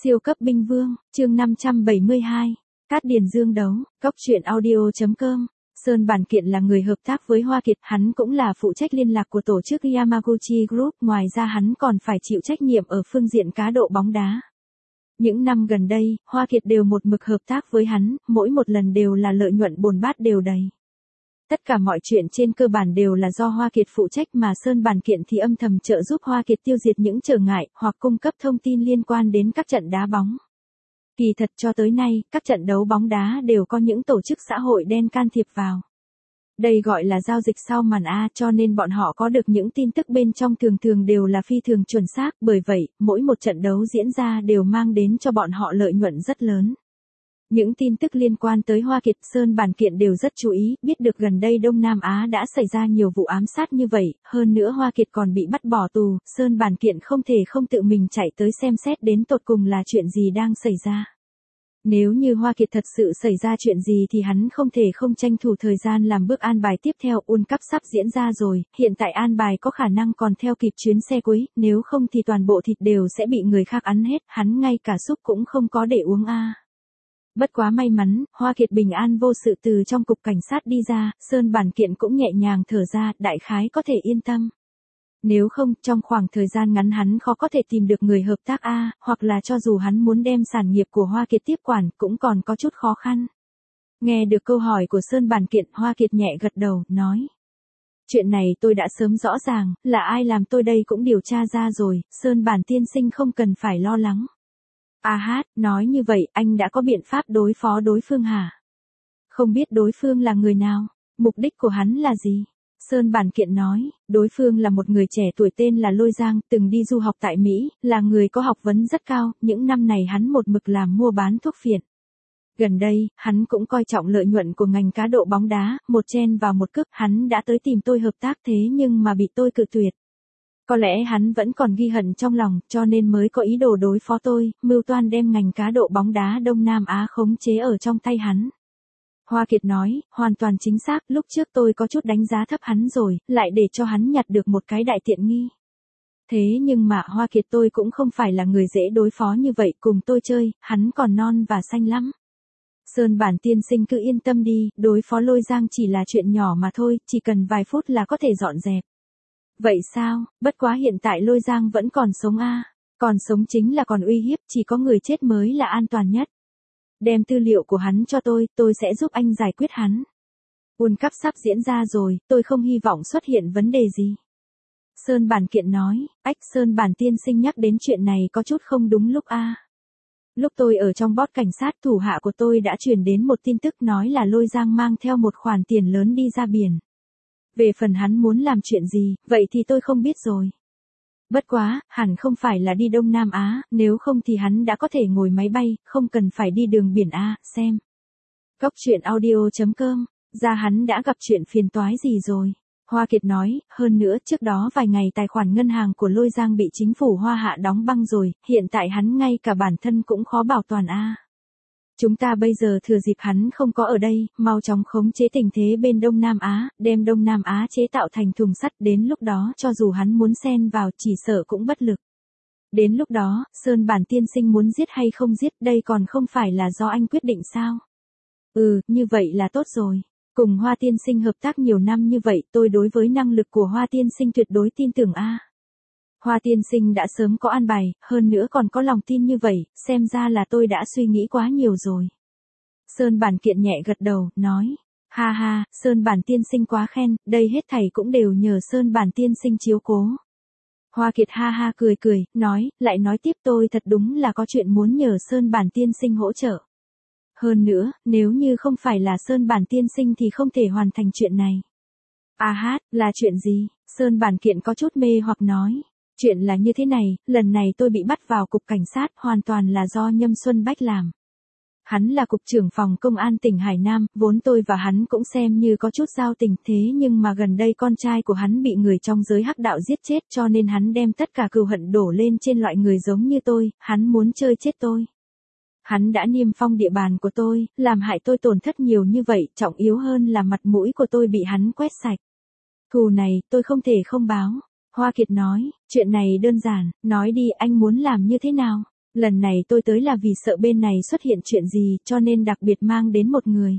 Siêu cấp binh vương, chương 572. Cát Điền Dương đấu, Cốc truyện audio.com. Sơn Bản Kiện là người hợp tác với Hoa Kiệt, hắn cũng là phụ trách liên lạc của tổ chức Yamaguchi Group, ngoài ra hắn còn phải chịu trách nhiệm ở phương diện cá độ bóng đá. Những năm gần đây, Hoa Kiệt đều một mực hợp tác với hắn, mỗi một lần đều là lợi nhuận bồn bát đều đầy. Tất cả mọi chuyện trên cơ bản đều là do Hoa Kiệt phụ trách, mà Sơn Bản Kiện thì âm thầm trợ giúp Hoa Kiệt tiêu diệt những trở ngại hoặc cung cấp thông tin liên quan đến các trận đá bóng. Kỳ thật cho tới nay, các trận đấu bóng đá đều có những tổ chức xã hội đen can thiệp vào. Đây gọi là giao dịch sau màn A, cho nên bọn họ có được những tin tức bên trong thường thường đều là phi thường chuẩn xác, bởi vậy, mỗi một trận đấu diễn ra đều mang đến cho bọn họ lợi nhuận rất lớn. Những tin tức liên quan tới Hoa Kiệt, Sơn Bản Kiện đều rất chú ý, biết được gần đây Đông Nam Á đã xảy ra nhiều vụ ám sát như vậy, hơn nữa Hoa Kiệt còn bị bắt bỏ tù, Sơn Bản Kiện không thể không tự mình chạy tới xem xét đến tột cùng là chuyện gì đang xảy ra. Nếu như Hoa Kiệt thật sự xảy ra chuyện gì thì hắn không thể không tranh thủ thời gian làm bước an bài tiếp theo. World Cup sắp diễn ra rồi, hiện tại an bài có khả năng còn theo kịp chuyến xe cuối, nếu không thì toàn bộ thịt đều sẽ bị người khác ăn hết, hắn ngay cả súp cũng không có để uống a. Bất quá may mắn, Hoa Kiệt bình an vô sự từ trong cục cảnh sát đi ra, Sơn Bản Kiện cũng nhẹ nhàng thở ra, đại khái có thể yên tâm. Nếu không, trong khoảng thời gian ngắn hắn khó có thể tìm được người hợp tác A, hoặc là cho dù hắn muốn đem sản nghiệp của Hoa Kiệt tiếp quản, cũng còn có chút khó khăn. Nghe được câu hỏi của Sơn Bản Kiện, Hoa Kiệt nhẹ gật đầu, nói. Chuyện này tôi đã sớm rõ ràng, là ai làm tôi đây cũng điều tra ra rồi, Sơn Bản tiên sinh không cần phải lo lắng. À hát, nói như vậy, anh đã có biện pháp đối phó đối phương hả? Không biết đối phương là người nào, mục đích của hắn là gì? Sơn Bản Kiện nói, đối phương là một người trẻ tuổi tên là Lôi Giang, từng đi du học tại Mỹ, là người có học vấn rất cao, những năm này hắn một mực làm mua bán thuốc phiện. Gần đây, hắn cũng coi trọng lợi nhuận của ngành cá độ bóng đá, một chen vào một cước, hắn đã tới tìm tôi hợp tác thế nhưng mà bị tôi cự tuyệt. Có lẽ hắn vẫn còn ghi hận trong lòng, cho nên mới có ý đồ đối phó tôi, mưu toan đem ngành cá độ bóng đá Đông Nam Á khống chế ở trong tay hắn. Hoa Kiệt nói, hoàn toàn chính xác, lúc trước tôi có chút đánh giá thấp hắn rồi, lại để cho hắn nhặt được một cái đại tiện nghi. Thế nhưng mà Hoa Kiệt tôi cũng không phải là người dễ đối phó như vậy, cùng tôi chơi, hắn còn non và xanh lắm. Sơn Bản tiên sinh cứ yên tâm đi, đối phó Lôi Giang chỉ là chuyện nhỏ mà thôi, chỉ cần vài phút là có thể dọn dẹp. Vậy sao, bất quá hiện tại Lôi Giang vẫn còn sống a, còn sống chính là còn uy hiếp, chỉ có người chết mới là an toàn nhất. Đem tư liệu của hắn cho tôi sẽ giúp anh giải quyết hắn. World Cup sắp diễn ra rồi, tôi không hy vọng xuất hiện vấn đề gì. Sơn Bản Kiện nói, Sơn Bản tiên sinh nhắc đến chuyện này có chút không đúng lúc a. Lúc tôi ở trong bót cảnh sát, thủ hạ của tôi đã truyền đến một tin tức nói là Lôi Giang mang theo một khoản tiền lớn đi ra biển. Về phần hắn muốn làm chuyện gì, vậy thì tôi không biết rồi. Bất quá, hẳn không phải là đi Đông Nam Á, nếu không thì hắn đã có thể ngồi máy bay, không cần phải đi đường biển A, xem. Cốc truyện audio.com, ra hắn đã gặp chuyện phiền toái gì rồi. Hoa Kiệt nói, hơn nữa trước đó vài ngày tài khoản ngân hàng của Lôi Giang bị chính phủ Hoa Hạ đóng băng rồi, hiện tại hắn ngay cả bản thân cũng khó bảo toàn A. Chúng ta bây giờ thừa dịp hắn không có ở đây, mau chóng khống chế tình thế bên Đông Nam Á, đem Đông Nam Á chế tạo thành thùng sắt, đến lúc đó cho dù hắn muốn xen vào chỉ sợ cũng bất lực. Đến lúc đó, Sơn Bản tiên sinh muốn giết hay không giết, đây còn không phải là do anh quyết định sao? Như vậy là tốt rồi. Cùng Hoa tiên sinh hợp tác nhiều năm như vậy, tôi đối với năng lực của Hoa tiên sinh tuyệt đối tin tưởng a. Hoa tiên sinh đã sớm có an bài, hơn nữa còn có lòng tin như vậy, xem ra là tôi đã suy nghĩ quá nhiều rồi. Sơn Bản Kiện nhẹ gật đầu, nói, ha ha, Sơn Bản tiên sinh quá khen, đây hết thảy cũng đều nhờ Sơn Bản tiên sinh chiếu cố. Hoa Kiệt ha ha cười, nói, lại nói tiếp, tôi thật đúng là có chuyện muốn nhờ Sơn Bản tiên sinh hỗ trợ. Hơn nữa, nếu như không phải là Sơn Bản tiên sinh thì không thể hoàn thành chuyện này. À hát, là chuyện gì? Sơn Bản Kiện có chút mê hoặc nói. Chuyện là như thế này, lần này tôi bị bắt vào cục cảnh sát, hoàn toàn là do Nhâm Xuân Bách làm. Hắn là cục trưởng phòng công an tỉnh Hải Nam, vốn tôi và hắn cũng xem như có chút giao tình, thế nhưng mà gần đây con trai của hắn bị người trong giới hắc đạo giết chết, cho nên hắn đem tất cả cừu hận đổ lên trên loại người giống như tôi, hắn muốn chơi chết tôi. Hắn đã niêm phong địa bàn của tôi, làm hại tôi tổn thất nhiều như vậy, trọng yếu hơn là mặt mũi của tôi bị hắn quét sạch. Thù này, tôi không thể không báo. Hoa Kiệt nói, chuyện này đơn giản, nói đi, anh muốn làm như thế nào? Lần này tôi tới là vì sợ bên này xuất hiện chuyện gì cho nên đặc biệt mang đến một người.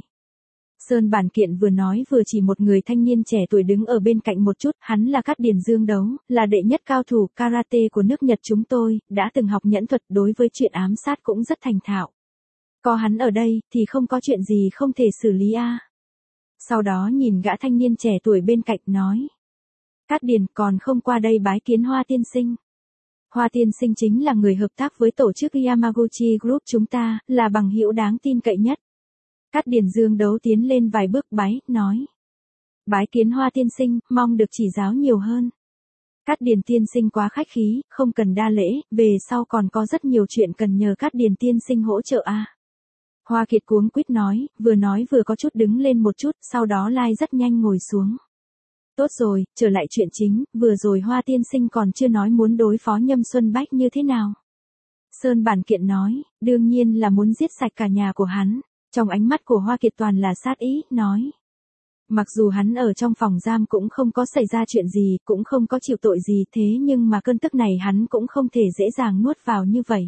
Sơn Bản Kiện vừa nói vừa chỉ một người thanh niên trẻ tuổi đứng ở bên cạnh một chút, hắn là Cát Điền Dương Đấu, là đệ nhất cao thủ karate của nước Nhật chúng tôi, đã từng học nhẫn thuật đối với chuyện ám sát cũng rất thành thạo. Có hắn ở đây thì không có chuyện gì không thể xử lý a. Sau đó nhìn gã thanh niên trẻ tuổi bên cạnh nói. Cát Điền còn không qua đây bái kiến Hoa tiên sinh. Hoa tiên sinh chính là người hợp tác với tổ chức Yamaguchi Group chúng ta, là bằng hữu đáng tin cậy nhất. Cát Điền Dương Đấu tiến lên vài bước bái, nói. Bái kiến Hoa tiên sinh, mong được chỉ giáo nhiều hơn. Cát Điền tiên sinh quá khách khí, không cần đa lễ, về sau còn có rất nhiều chuyện cần nhờ Cát Điền tiên sinh hỗ trợ a. Hoa Kiệt cuống quýt nói vừa có chút đứng lên một chút, sau đó lai rất nhanh ngồi xuống. Tốt rồi, trở lại chuyện chính, vừa rồi Hoa tiên sinh còn chưa nói muốn đối phó Nhâm Xuân Bách như thế nào. Sơn Bản Kiện nói, đương nhiên là muốn giết sạch cả nhà của hắn. Trong ánh mắt của Hoa Kiệt toàn là sát ý, nói. Mặc dù hắn ở trong phòng giam cũng không có xảy ra chuyện gì, cũng không có chịu tội gì thế nhưng mà cơn tức này hắn cũng không thể dễ dàng nuốt vào như vậy.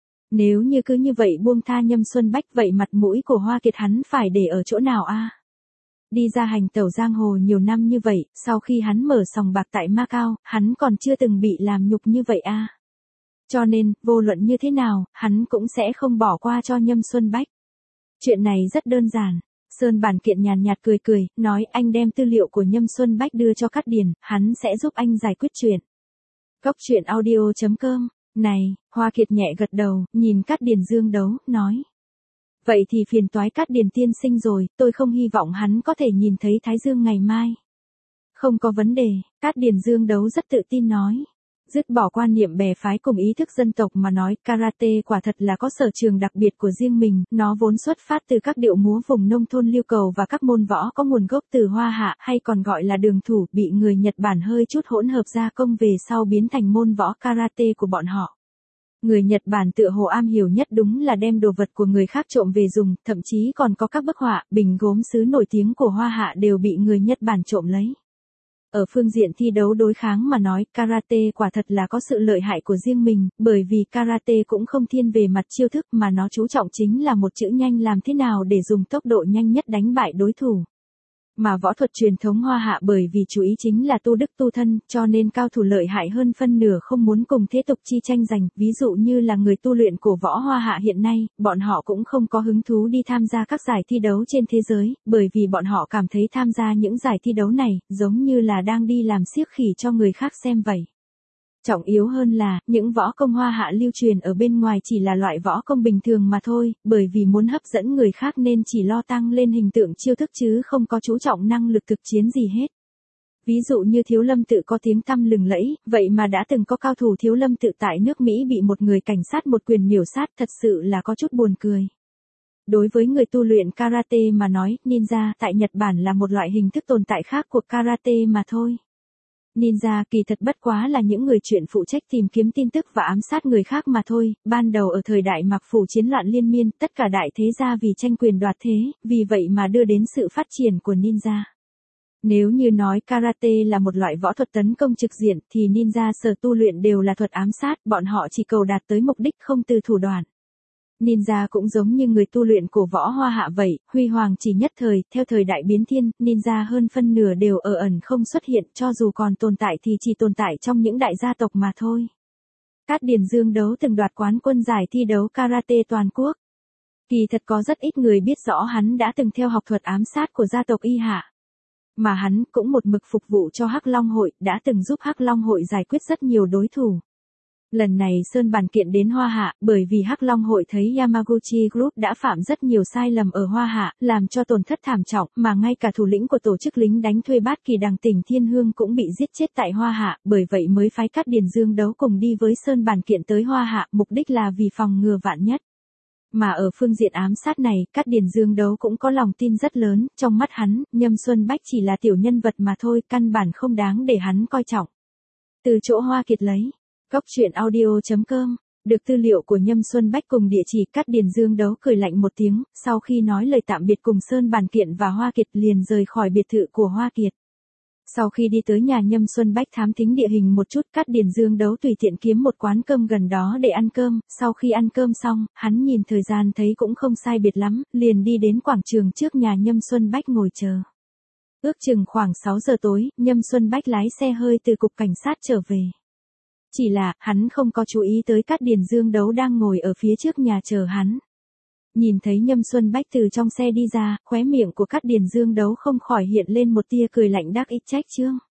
Nếu như cứ như vậy buông tha Nhâm Xuân Bách vậy mặt mũi của Hoa Kiệt hắn phải để ở chỗ nào a? Đi ra hành tẩu giang hồ nhiều năm như vậy, sau khi hắn mở sòng bạc tại Macau, hắn còn chưa từng bị làm nhục như vậy a. Cho nên, vô luận như thế nào, hắn cũng sẽ không bỏ qua cho Nhâm Xuân Bách. Chuyện này rất đơn giản. Sơn Bản Kiện nhàn nhạt cười, nói anh đem tư liệu của Nhâm Xuân Bách đưa cho Cát Điền, hắn sẽ giúp anh giải quyết chuyện. Góc truyện audio.com. Này, Hoa Kiệt nhẹ gật đầu, nhìn Cát Điền Dương Đấu, nói. Vậy thì phiền toái Cát Điền tiên sinh rồi, tôi không hy vọng hắn có thể nhìn thấy Thái Dương ngày mai. Không có vấn đề, Cát Điền Dương Đấu rất tự tin nói. Dứt bỏ quan niệm bè phái cùng ý thức dân tộc mà nói, karate quả thật là có sở trường đặc biệt của riêng mình, nó vốn xuất phát từ các điệu múa vùng nông thôn lưu cầu và các môn võ có nguồn gốc từ Hoa Hạ hay còn gọi là đường thủ, bị người Nhật Bản hơi chút hỗn hợp gia công về sau biến thành môn võ karate của bọn họ. Người Nhật Bản tựa hồ am hiểu nhất đúng là đem đồ vật của người khác trộm về dùng, thậm chí còn có các bức họa, bình gốm sứ nổi tiếng của Hoa Hạ đều bị người Nhật Bản trộm lấy. Ở phương diện thi đấu đối kháng mà nói, karate quả thật là có sự lợi hại của riêng mình, bởi vì karate cũng không thiên về mặt chiêu thức mà nó chú trọng chính là một chữ nhanh làm thế nào để dùng tốc độ nhanh nhất đánh bại đối thủ. Mà võ thuật truyền thống Hoa Hạ bởi vì chú ý chính là tu đức tu thân, cho nên cao thủ lợi hại hơn phân nửa không muốn cùng thế tục chi tranh giành, ví dụ như là người tu luyện cổ võ Hoa Hạ hiện nay, bọn họ cũng không có hứng thú đi tham gia các giải thi đấu trên thế giới, bởi vì bọn họ cảm thấy tham gia những giải thi đấu này, giống như là đang đi làm xiếc khỉ cho người khác xem vậy. Trọng yếu hơn là, những võ công Hoa Hạ lưu truyền ở bên ngoài chỉ là loại võ công bình thường mà thôi, bởi vì muốn hấp dẫn người khác nên chỉ lo tăng lên hình tượng chiêu thức chứ không có chú trọng năng lực thực chiến gì hết. Ví dụ như Thiếu Lâm Tự có tiếng tăm lừng lẫy, vậy mà đã từng có cao thủ Thiếu Lâm Tự tại nước Mỹ bị một người cảnh sát một quyền miểu sát, thật sự là có chút buồn cười. Đối với người tu luyện karate mà nói, ninja tại Nhật Bản là một loại hình thức tồn tại khác của karate mà thôi. Ninja kỳ thật bất quá là những người chuyện phụ trách tìm kiếm tin tức và ám sát người khác mà thôi, ban đầu ở thời đại Mạc Phủ chiến loạn liên miên, tất cả đại thế gia vì tranh quyền đoạt thế, vì vậy mà đưa đến sự phát triển của ninja. Nếu như nói karate là một loại võ thuật tấn công trực diện, thì ninja sở tu luyện đều là thuật ám sát, bọn họ chỉ cầu đạt tới mục đích không từ thủ đoạn. Ninja cũng giống như người tu luyện cổ võ Hoa Hạ vậy, huy hoàng chỉ nhất thời, theo thời đại biến thiên, ninja hơn phân nửa đều ở ẩn không xuất hiện, cho dù còn tồn tại thì chỉ tồn tại trong những đại gia tộc mà thôi. Cát Điền Dương Đấu từng đoạt quán quân giải thi đấu karate toàn quốc. Kỳ thật có rất ít người biết rõ hắn đã từng theo học thuật ám sát của gia tộc Y Hạ. Mà hắn cũng một mực phục vụ cho Hắc Long Hội, đã từng giúp Hắc Long Hội giải quyết rất nhiều đối thủ. Lần này Sơn Bản Kiện đến Hoa Hạ, bởi vì Hắc Long Hội thấy Yamaguchi Group đã phạm rất nhiều sai lầm ở Hoa Hạ, làm cho tổn thất thảm trọng, mà ngay cả thủ lĩnh của tổ chức lính đánh thuê Bát Kỳ Đằng tỉnh Thiên Hương cũng bị giết chết tại Hoa Hạ, bởi vậy mới phái Cát Điền Dương Đấu cùng đi với Sơn Bản Kiện tới Hoa Hạ, mục đích là vì phòng ngừa vạn nhất. Mà ở phương diện ám sát này, Cát Điền Dương Đấu cũng có lòng tin rất lớn, trong mắt hắn, Nhâm Xuân Bách chỉ là tiểu nhân vật mà thôi, căn bản không đáng để hắn coi trọng. Từ chỗ Hoa Kiệt lấy. Góc truyện audio.com, được tư liệu của Nhâm Xuân Bách cùng địa chỉ Cát Điền Dương Đấu cười lạnh một tiếng, sau khi nói lời tạm biệt cùng Sơn Bản Kiện và Hoa Kiệt liền rời khỏi biệt thự của Hoa Kiệt. Sau khi đi tới nhà Nhâm Xuân Bách thám thính địa hình một chút, Cát Điền Dương Đấu tùy tiện kiếm một quán cơm gần đó để ăn cơm, sau khi ăn cơm xong, hắn nhìn thời gian thấy cũng không sai biệt lắm, liền đi đến quảng trường trước nhà Nhâm Xuân Bách ngồi chờ. Ước chừng khoảng 6 giờ tối, Nhâm Xuân Bách lái xe hơi từ cục cảnh sát trở về. Chỉ là, hắn không có chú ý tới Cát Điền Dương Đấu đang ngồi ở phía trước nhà chờ hắn. Nhìn thấy Nhâm Xuân Bách từ trong xe đi ra, khóe miệng của Cát Điền Dương Đấu không khỏi hiện lên một tia cười lạnh đắc ý trách chương.